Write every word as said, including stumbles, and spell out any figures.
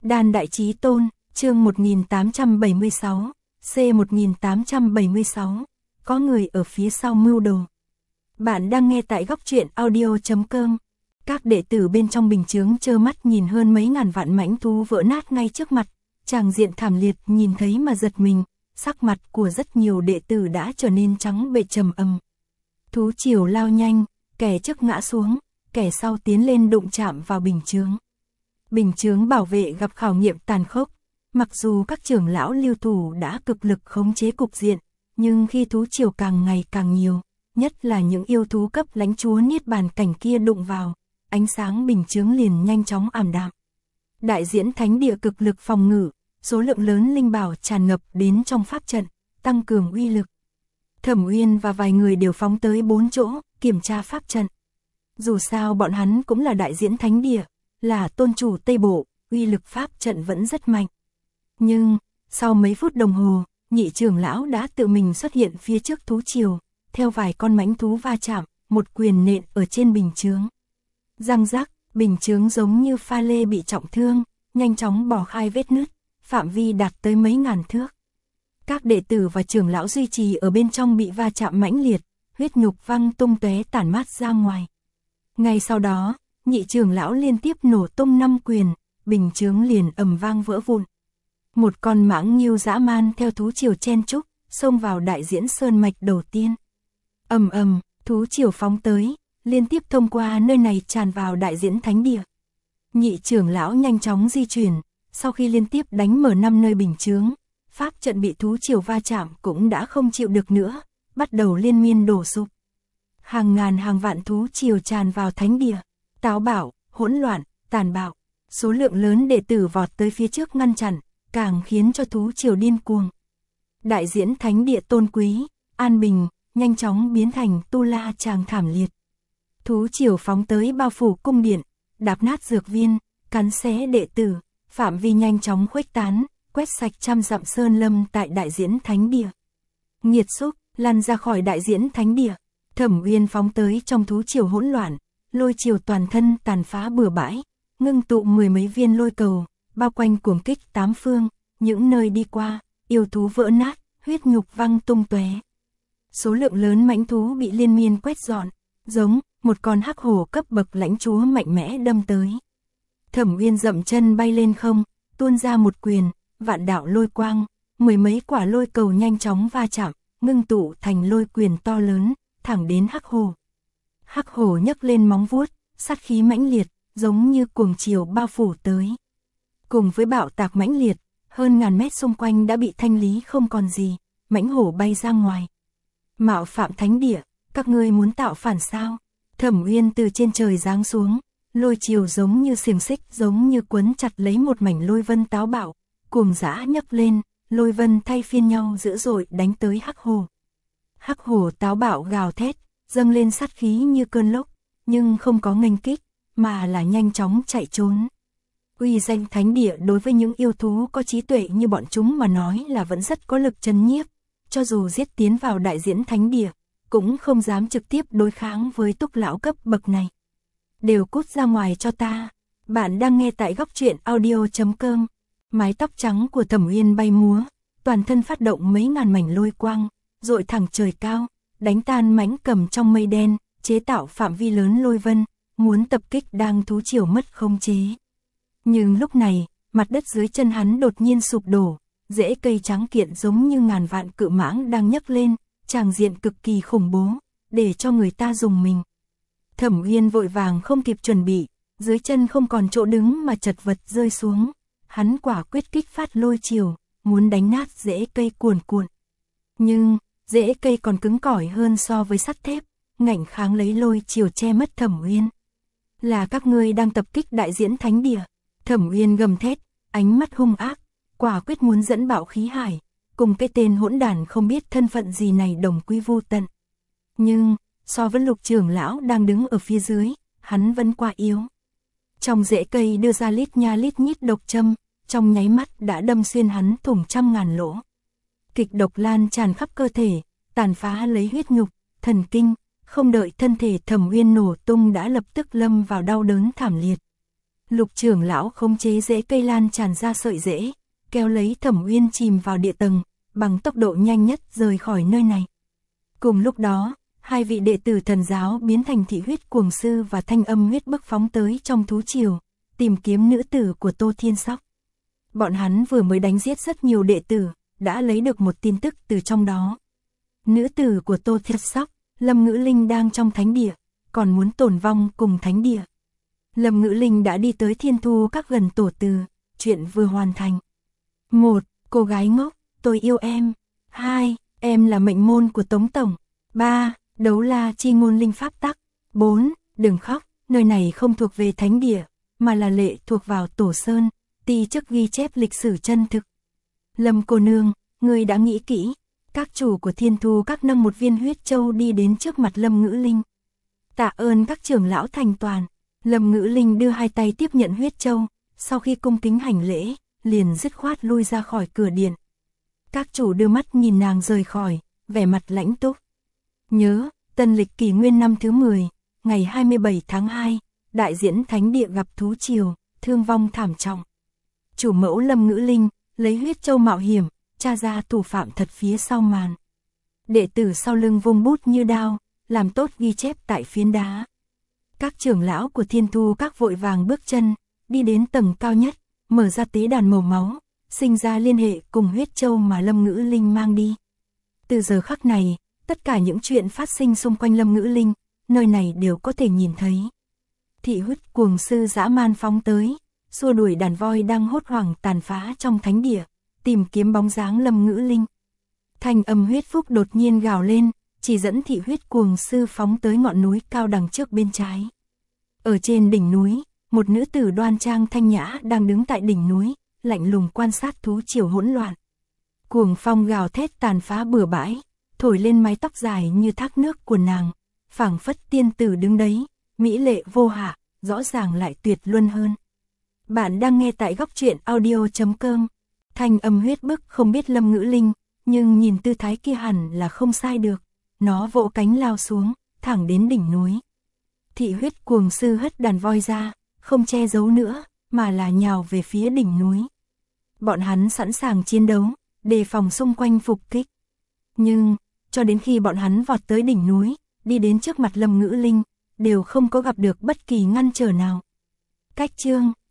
Đan Đại Chí Tôn, chương một nghìn tám trăm bảy mươi sáu, C một nghìn tám trăm bảy mươi sáu, có người ở phía sau mưu đồ. Bạn đang nghe tại góc truyện audio chấm com. Các đệ tử bên trong bình chướng trơ mắt nhìn hơn mấy ngàn vạn mãnh thú vỡ nát ngay trước mặt, tràng diện thảm liệt nhìn thấy mà giật mình, sắc mặt của rất nhiều đệ tử đã trở nên trắng bệch trầm ầm. Thú triều lao nhanh, kẻ trước ngã xuống, kẻ sau tiến lên đụng chạm vào bình chướng. Bình chướng bảo vệ gặp khảo nghiệm tàn khốc, mặc dù các trưởng lão lưu thủ đã cực lực khống chế cục diện, nhưng khi thú triều càng ngày càng nhiều, nhất là những yêu thú cấp lãnh chúa niết bàn cảnh kia đụng vào, ánh sáng bình chướng liền nhanh chóng ảm đạm. Đại diễn thánh địa cực lực phòng ngự, số lượng lớn linh bảo tràn ngập đến trong pháp trận, tăng cường uy lực. Thẩm Uyên và vài người đều phóng tới bốn chỗ, kiểm tra pháp trận. Dù sao bọn hắn cũng là đại diễn thánh địa, là tôn chủ Tây Bộ, uy lực pháp trận vẫn rất mạnh. Nhưng, sau mấy phút đồng hồ, nhị trưởng lão đã tự mình xuất hiện phía trước thú triều, theo vài con mãnh thú va chạm, một quyền nện ở trên bình chướng. Răng rắc, bình chướng giống như pha lê bị trọng thương, nhanh chóng bỏ khai vết nứt, phạm vi đạt tới mấy ngàn thước. Các đệ tử và trưởng lão duy trì ở bên trong bị va chạm mãnh liệt, huyết nhục văng tung tóe tản mát ra ngoài. Ngay sau đó, nhị trưởng lão liên tiếp nổ tung năm quyền, bình chướng liền ầm vang vỡ vụn. Một con mãng nghiêu dã man theo thú triều chen chúc, xông vào đại diễn sơn mạch đầu tiên. Ầm ầm, thú triều phóng tới, liên tiếp thông qua nơi này tràn vào đại diễn thánh địa. Nhị trưởng lão nhanh chóng di chuyển, sau khi liên tiếp đánh mở năm nơi bình chướng, pháp trận bị thú triều va chạm cũng đã không chịu được nữa, bắt đầu liên miên đổ sụp. Hàng ngàn hàng vạn thú triều tràn vào thánh địa, táo bạo, hỗn loạn, tàn bạo, số lượng lớn đệ tử vọt tới phía trước ngăn chặn, càng khiến cho thú triều điên cuồng. Đại diễn thánh địa tôn quý, an bình, nhanh chóng biến thành tu la tràng thảm liệt. Thú triều phóng tới bao phủ cung điện, đạp nát dược viên, cắn xé đệ tử, phạm vi nhanh chóng khuếch tán, quét sạch trăm dặm sơn lâm tại đại diễn thánh địa. Nghiệt xúc, lăn ra khỏi đại diễn thánh địa. Thẩm Uyên phóng tới trong thú triều hỗn loạn, lôi triều toàn thân tàn phá bừa bãi, ngưng tụ mười mấy viên lôi cầu, bao quanh cuồng kích tám phương, những nơi đi qua, yêu thú vỡ nát, huyết nhục văng tung tóe. Số lượng lớn mãnh thú bị liên miên quét dọn, giống một con hắc hổ cấp bậc lãnh chúa mạnh mẽ đâm tới. Thẩm Uyên dậm chân bay lên không, tuôn ra một quyền, vạn đạo lôi quang, mười mấy quả lôi cầu nhanh chóng va chạm, ngưng tụ thành lôi quyền to lớn, thẳng đến hắc hổ. Hắc hổ nhấc lên móng vuốt, sát khí mãnh liệt, giống như cuồng triều bao phủ tới. Cùng với bạo tạc mãnh liệt, hơn ngàn mét xung quanh đã bị thanh lý không còn gì, mãnh hổ bay ra ngoài. Mạo phạm thánh địa, các ngươi muốn tạo phản sao? Thẩm Uyên từ trên trời giáng xuống, lôi triều giống như xiềng xích, giống như quấn chặt lấy một mảnh lôi vân táo bạo, cuồng dã nhấc lên, lôi vân thay phiên nhau dữ dội đánh tới hắc hổ. Hắc hổ táo bạo gào thét, dâng lên sát khí như cơn lốc, nhưng không có nghênh kích, mà là nhanh chóng chạy trốn. Uy danh thánh địa đối với những yêu thú có trí tuệ như bọn chúng mà nói là vẫn rất có lực trấn nhiếp, cho dù giết tiến vào đại diễn thánh địa, cũng không dám trực tiếp đối kháng với túc lão cấp bậc này. Đều cút ra ngoài cho ta. Bạn đang nghe tại góc truyện audio chấm com. Mái tóc trắng của Thẩm Uyên bay múa, toàn thân phát động mấy ngàn mảnh lôi quang, dội thẳng trời cao, đánh tan mãnh cầm trong mây đen, chế tạo phạm vi lớn lôi vân, muốn tập kích đang thú triều mất khống chế. Nhưng lúc này, mặt đất dưới chân hắn đột nhiên sụp đổ, rễ cây trắng kiện giống như ngàn vạn cự mãng đang nhấc lên, tràng diện cực kỳ khủng bố, để cho người ta rùng mình. Thẩm Uyên vội vàng không kịp chuẩn bị, dưới chân không còn chỗ đứng mà chật vật rơi xuống, hắn quả quyết kích phát lôi triều, muốn đánh nát rễ cây cuồn cuộn. Nhưng, rễ cây còn cứng cỏi hơn so với sắt thép, ngạnh kháng lấy lôi triều che mất Thẩm Uyên. Là các ngươi đang tập kích đại diễn thánh địa. Thẩm Uyên gầm thét, ánh mắt hung ác, quả quyết muốn dẫn bạo khí hải, cùng cái tên hỗn đản không biết thân phận gì này đồng quy vu tận. Nhưng, so với Lục trưởng lão đang đứng ở phía dưới, hắn vẫn quá yếu. Trong rễ cây đưa ra lít nha lít nhít độc châm, trong nháy mắt đã đâm xuyên hắn thủng trăm ngàn lỗ. Kịch độc lan tràn khắp cơ thể, tàn phá lấy huyết nhục, thần kinh, không đợi thân thể Thẩm Uyên nổ tung đã lập tức lâm vào đau đớn thảm liệt. Lục trưởng lão khống chế rễ cây lan tràn ra sợi rễ, kéo lấy Thẩm Uyên chìm vào địa tầng, bằng tốc độ nhanh nhất rời khỏi nơi này. Cùng lúc đó, hai vị đệ tử thần giáo biến thành thị huyết cuồng sư và thanh âm huyết bức phóng tới trong thú triều, tìm kiếm nữ tử của Tô Thiên Sóc. Bọn hắn vừa mới đánh giết rất nhiều đệ tử, đã lấy được một tin tức từ trong đó. Nữ tử của Tô Thiên Sóc, Lâm Ngữ Linh đang trong thánh địa, còn muốn tổn vong cùng thánh địa. Lâm Ngữ Linh đã đi tới Thiên Thu các gần tổ từ, chuyện vừa hoàn thành. Một, cô gái ngốc, tôi yêu em. Hai, em là mệnh môn của Tống Tổng. Ba, đấu la chi ngôn linh pháp tắc. Bốn, đừng khóc, nơi này không thuộc về thánh địa, mà là lệ thuộc vào Tổ Sơn, ti chức ghi chép lịch sử chân thực. Lâm cô nương, người đã nghĩ kỹ. Các chủ của Thiên Thu các nâng một viên huyết châu đi đến trước mặt Lâm Ngữ Linh. Tạ ơn các trưởng lão thành toàn. Lâm Ngữ Linh đưa hai tay tiếp nhận huyết châu, sau khi cung kính hành lễ, liền dứt khoát lui ra khỏi cửa điện. Các chủ đưa mắt nhìn nàng rời khỏi, vẻ mặt lãnh túc. Nhớ, tân lịch kỷ nguyên năm thứ mười, ngày hai mươi bảy tháng hai, đại diễn thánh địa gặp thú triều, thương vong thảm trọng. Chủ mẫu Lâm Ngữ Linh, lấy huyết châu mạo hiểm, tra ra thủ phạm thật phía sau màn. Đệ tử sau lưng vung bút như đao, làm tốt ghi chép tại phiến đá. Các trưởng lão của Thiên Thu các vội vàng bước chân, đi đến tầng cao nhất, mở ra tế đàn màu máu, sinh ra liên hệ cùng huyết châu mà Lâm Ngữ Linh mang đi. Từ giờ khắc này, tất cả những chuyện phát sinh xung quanh Lâm Ngữ Linh, nơi này đều có thể nhìn thấy. Thị huyết cuồng sư dã man phóng tới, xua đuổi đàn voi đang hốt hoảng tàn phá trong thánh địa, tìm kiếm bóng dáng Lâm Ngữ Linh. Thanh âm huyết phúc đột nhiên gào lên, chỉ dẫn thị huyết cuồng sư phóng tới ngọn núi cao đằng trước bên trái. Ở trên đỉnh núi, một nữ tử đoan trang thanh nhã đang đứng tại đỉnh núi, lạnh lùng quan sát thú triều hỗn loạn. Cuồng phong gào thét tàn phá bừa bãi, thổi lên mái tóc dài như thác nước của nàng, phảng phất tiên tử đứng đấy, mỹ lệ vô hạ, rõ ràng lại tuyệt luân hơn. Bạn đang nghe tại góc truyện audio chấm com. Thanh âm huyết bức không biết Lâm Ngữ Linh, nhưng nhìn tư thái kia hẳn là không sai được. Nó vỗ cánh lao xuống, thẳng đến đỉnh núi. Thị huyết cuồng sư hất đàn voi ra, không che giấu nữa, mà là nhào về phía đỉnh núi. Bọn hắn sẵn sàng chiến đấu, đề phòng xung quanh phục kích. Nhưng, cho đến khi bọn hắn vọt tới đỉnh núi, đi đến trước mặt Lâm Ngữ Linh, đều không có gặp được bất kỳ ngăn trở nào. Cách chương